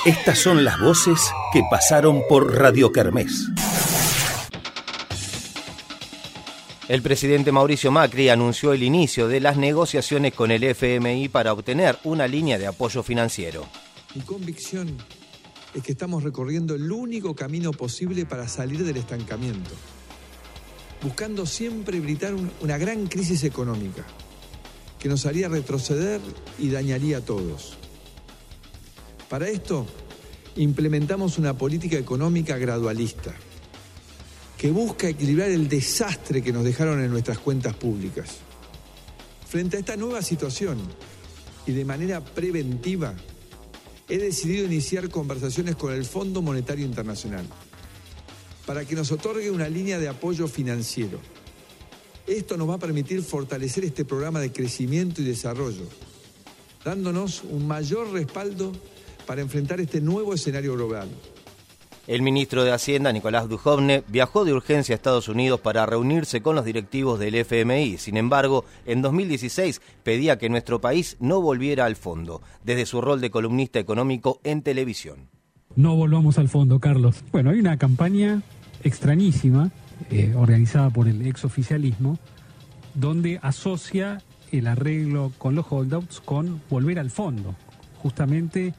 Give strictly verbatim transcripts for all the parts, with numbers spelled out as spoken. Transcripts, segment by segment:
Estas son las voces que pasaron por Radio Kermés. El presidente Mauricio Macri anunció el inicio de las negociaciones con el F M I para obtener una línea de apoyo financiero. Mi convicción es que estamos recorriendo el único camino posible para salir del estancamiento, buscando siempre evitar un, una gran crisis económica que nos haría retroceder y dañaría a todos. Para esto, implementamos una política económica gradualista que busca equilibrar el desastre que nos dejaron en nuestras cuentas públicas. Frente a esta nueva situación y de manera preventiva, he decidido iniciar conversaciones con el Fondo Monetario Internacional para que nos otorgue una línea de apoyo financiero. Esto nos va a permitir fortalecer este programa de crecimiento y desarrollo, dándonos un mayor respaldo para enfrentar este nuevo escenario global. El ministro de Hacienda, Nicolás Dujovne, viajó de urgencia a Estados Unidos para reunirse con los directivos del F M I. Sin embargo, en dos mil dieciséis pedía que nuestro país no volviera al fondo, desde su rol de columnista económico en televisión. No volvamos al fondo, Carlos. Bueno, hay una campaña extrañísima, eh, organizada por el exoficialismo, donde asocia el arreglo con los holdouts con volver al fondo. Justamente,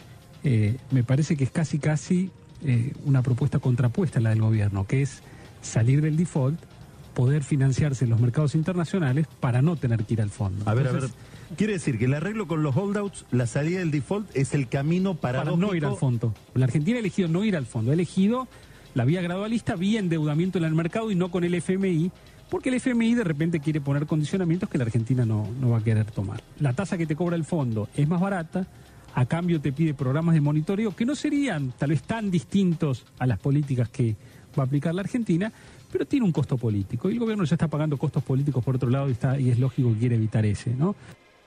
eh, me parece que es casi casi... Eh, una propuesta contrapuesta a la del gobierno, que es salir del default, poder financiarse en los mercados internacionales para no tener que ir al fondo. A ver, Entonces, a ver, quiere decir que el arreglo con los holdouts, la salida del default es el camino paradójico para no ir al fondo. La Argentina ha elegido no ir al fondo, ha elegido la vía gradualista, vía endeudamiento en el mercado y no con el F M I, porque el F M I de repente quiere poner condicionamientos que la Argentina no, no va a querer tomar. La tasa que te cobra el fondo es más barata, a cambio te pide programas de monitoreo que no serían tal vez tan distintos a las políticas que va a aplicar la Argentina, pero tiene un costo político. Y el gobierno ya está pagando costos políticos por otro lado y, está, y es lógico que quiere evitar ese, ¿no?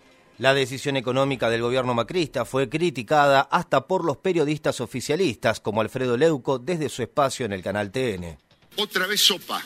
La decisión económica del gobierno macrista fue criticada hasta por los periodistas oficialistas, como Alfredo Leuco, desde su espacio en el canal T N. Otra vez sopa.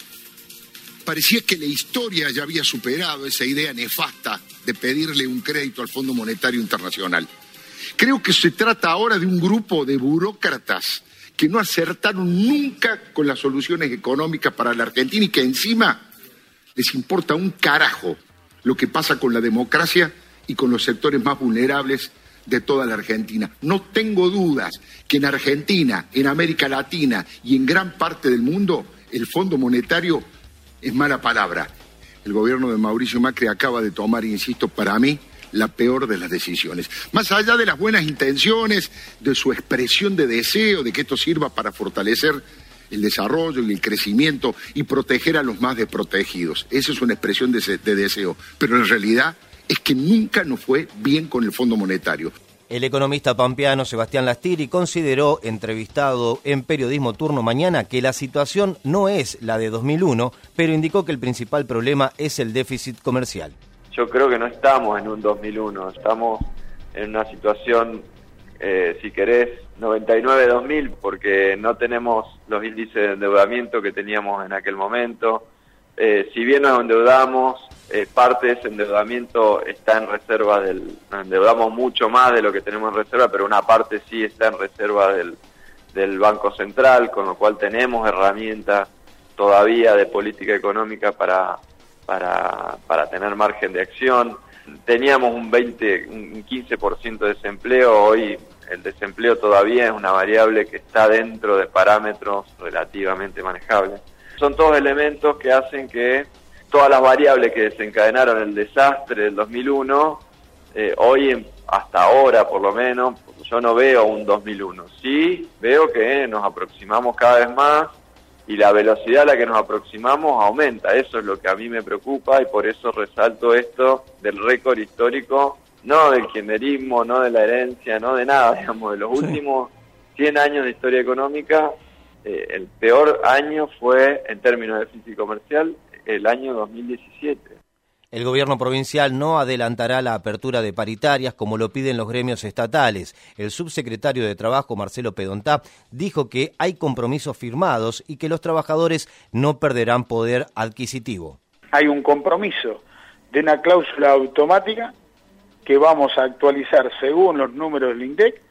Parecía que la historia ya había superado esa idea nefasta de pedirle un crédito al Fondo Monetario Internacional. Creo que se trata ahora de un grupo de burócratas que no acertaron nunca con las soluciones económicas para la Argentina y que encima les importa un carajo lo que pasa con la democracia y con los sectores más vulnerables de toda la Argentina. No tengo dudas que en Argentina, en América Latina y en gran parte del mundo, el Fondo Monetario es mala palabra. El gobierno de Mauricio Macri acaba de tomar, insisto, para mí, la peor de las decisiones. Más allá de las buenas intenciones, de su expresión de deseo, de que esto sirva para fortalecer el desarrollo y el crecimiento y proteger a los más desprotegidos. Esa es una expresión de, de deseo, pero en realidad es que nunca nos fue bien con el Fondo Monetario. El economista pampeano Sebastián Lastiri consideró, entrevistado en Periodismo Turno Mañana, que la situación no es la de dos mil uno, pero indicó que el principal problema es el déficit comercial. Yo creo que no estamos en un dos mil uno, estamos en una situación, eh, si querés, noventa y nueve dos mil, porque no tenemos los índices de endeudamiento que teníamos en aquel momento. Eh, si bien nos endeudamos, eh, parte de ese endeudamiento está en reserva del... Nos endeudamos mucho más de lo que tenemos en reserva, pero una parte sí está en reserva del, del Banco Central, con lo cual tenemos herramientas todavía de política económica para... Para, para tener margen de acción. Teníamos un veinte, un quince por ciento de desempleo, hoy el desempleo todavía es una variable que está dentro de parámetros relativamente manejables. Son todos elementos que hacen que todas las variables que desencadenaron el desastre del dos mil uno, eh, hoy hasta ahora por lo menos, yo no veo un dos mil uno. Sí veo que nos aproximamos cada vez más, y la velocidad a la que nos aproximamos aumenta. Eso es lo que a mí me preocupa y por eso resalto esto del récord histórico, no del kirchnerismo, no de la herencia, no de nada, digamos, de los sí. últimos cien años de historia económica, eh, el peor año fue, en términos de déficit comercial, el año dos mil diecisiete. El gobierno provincial no adelantará la apertura de paritarias como lo piden los gremios estatales. El subsecretario de Trabajo, Marcelo Pedontá, dijo que hay compromisos firmados y que los trabajadores no perderán poder adquisitivo. Hay un compromiso de una cláusula automática que vamos a actualizar según los números del INDEC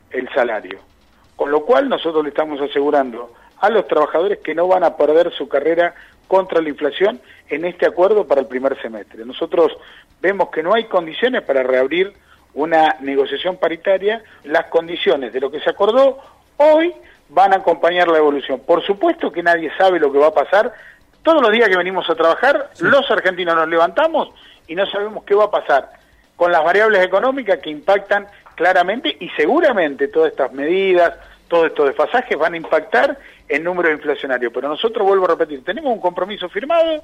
el salario. Con lo cual nosotros le estamos asegurando a los trabajadores que no van a perder su carrera contra la inflación en este acuerdo para el primer semestre. Nosotros vemos que no hay condiciones para reabrir una negociación paritaria. Las condiciones de lo que se acordó hoy van a acompañar la evolución. Por supuesto que nadie sabe lo que va a pasar. Todos los días que venimos a trabajar, sí, los argentinos nos levantamos y no sabemos qué va a pasar con las variables económicas que impactan claramente, y seguramente todas estas medidas, todos estos desfasajes van a impactar el número inflacionario. Pero nosotros, vuelvo a repetir, tenemos un compromiso firmado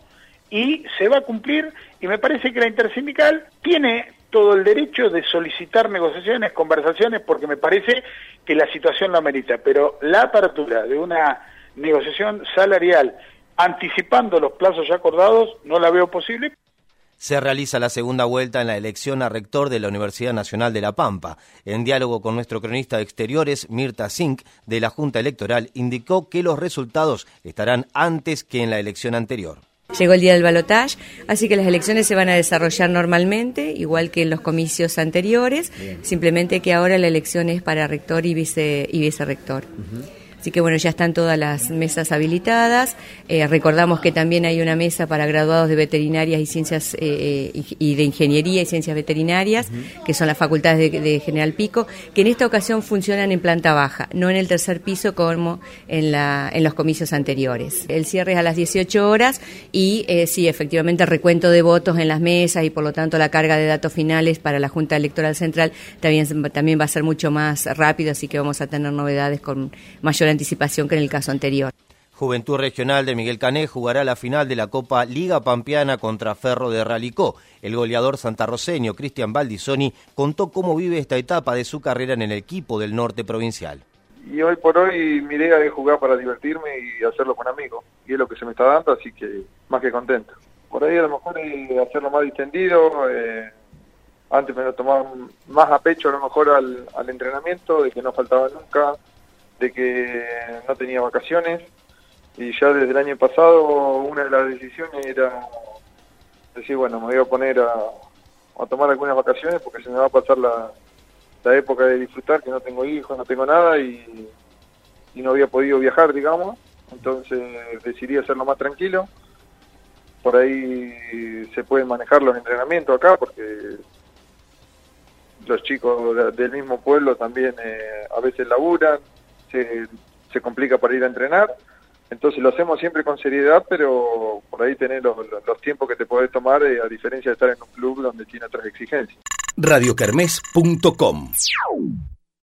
y se va a cumplir, y me parece que la intersindical tiene todo el derecho de solicitar negociaciones, conversaciones, porque me parece que la situación lo amerita. Pero la apertura de una negociación salarial anticipando los plazos ya acordados no la veo posible. Se realiza la segunda vuelta en la elección a rector de la Universidad Nacional de La Pampa. En diálogo con nuestro cronista de Exteriores, Mirta Zink, de la Junta Electoral, indicó que los resultados estarán antes que en la elección anterior. Llegó el día del balotaje, así que las elecciones se van a desarrollar normalmente, igual que en los comicios anteriores. Bien. Simplemente que ahora la elección es para rector y vice y vicerrector. Uh-huh. Así que bueno, ya están todas las mesas habilitadas. Eh, recordamos que también hay una mesa para graduados de veterinarias y ciencias eh, y de ingeniería y ciencias veterinarias, uh-huh, que son las facultades de, de General Pico, que en esta ocasión funcionan en planta baja, no en el tercer piso como en, la, en los comicios anteriores. El cierre es a las dieciocho horas y eh, sí, efectivamente, el recuento de votos en las mesas y por lo tanto la carga de datos finales para la Junta Electoral Central también, también va a ser mucho más rápido, así que vamos a tener novedades con mayor anticipación que en el caso anterior. Juventud Regional de Miguel Cané jugará la final de la Copa Liga Pampeana contra Ferro de Ralicó. El goleador santarroceño Cristian Baldisoni contó cómo vive esta etapa de su carrera en el equipo del norte provincial. Y hoy por hoy mi idea es jugar para divertirme y hacerlo con amigos, y es lo que se me está dando, así que más que contento. Por ahí a lo mejor es hacerlo más distendido, eh, antes me lo tomaba más a pecho a lo mejor al, al entrenamiento, de que no faltaba nunca, de que no tenía vacaciones, y ya desde el año pasado una de las decisiones era decir, bueno, me voy a poner a, a tomar algunas vacaciones porque se me va a pasar la, la época de disfrutar, que no tengo hijos, no tengo nada, y, y no había podido viajar, digamos. Entonces decidí hacerlo más tranquilo. Por ahí se pueden manejar los entrenamientos acá, porque los chicos de, del mismo pueblo también eh, a veces laburan, se, se complica para ir a entrenar, entonces lo hacemos siempre con seriedad, pero por ahí tenés los, los, los tiempos que te podés tomar, eh, a diferencia de estar en un club donde tiene otras exigencias. radio kermés punto com